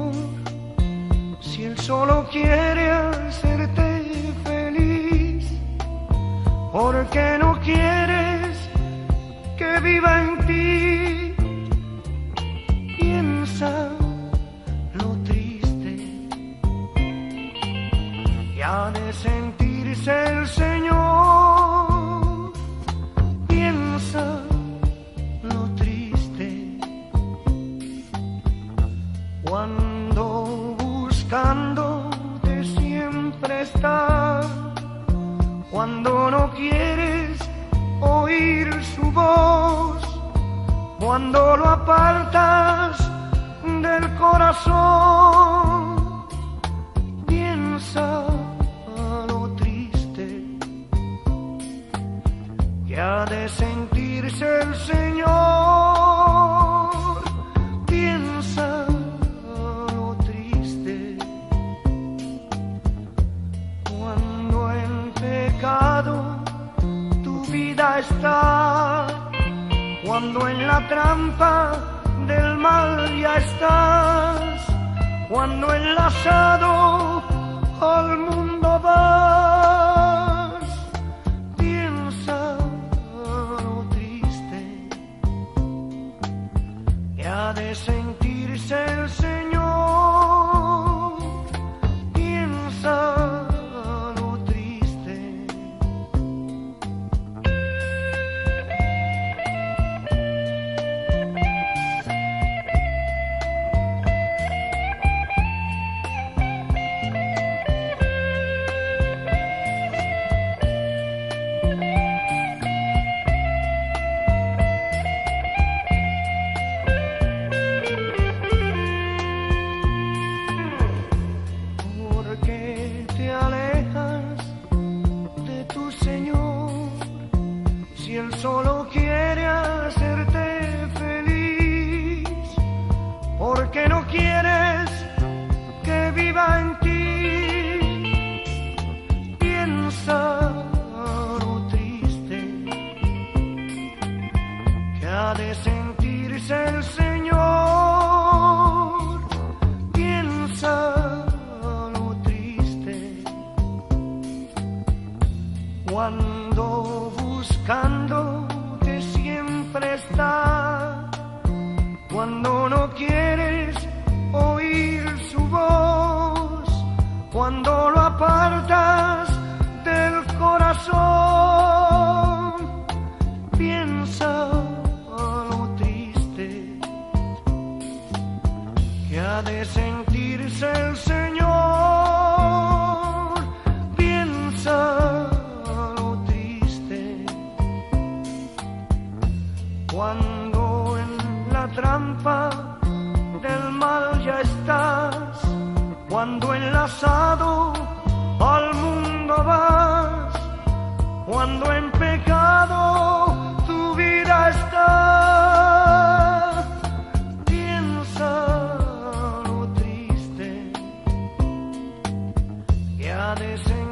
si Él solo quiere hacerte feliz, ¿por qué no quieres que viva en ti? Piensa lo triste que ha de sentirse el Señor. Piensa lo triste cuando buscándote siempre está, cuando no quieres oír su voz, cuando lo apartas del corazón. Piensa lo triste que ha de sentirse el Señor. Piensa lo triste cuando en pecado tu vida está, cuando en la trampa del mal ya estás, cuando enlazado al mundo vas. Piensa lo triste que ha de sentirse el Señor. Piensa lo triste. Si Él solo quiere hacerte feliz, ¿por qué no quieres que viva en ti? Piensa lo triste que ha de sentirse el Señor. Piensa lo triste cuando buscándote siempre está, cuando no quieres oír su voz, cuando lo apartas del corazón. Piensa lo triste que ha de sentirse el Señor. Piensa cuando en la trampa del mal ya estás, cuando enlazado al mundo vas, cuando en pecado tu vida está. Piensa lo triste que ha de ser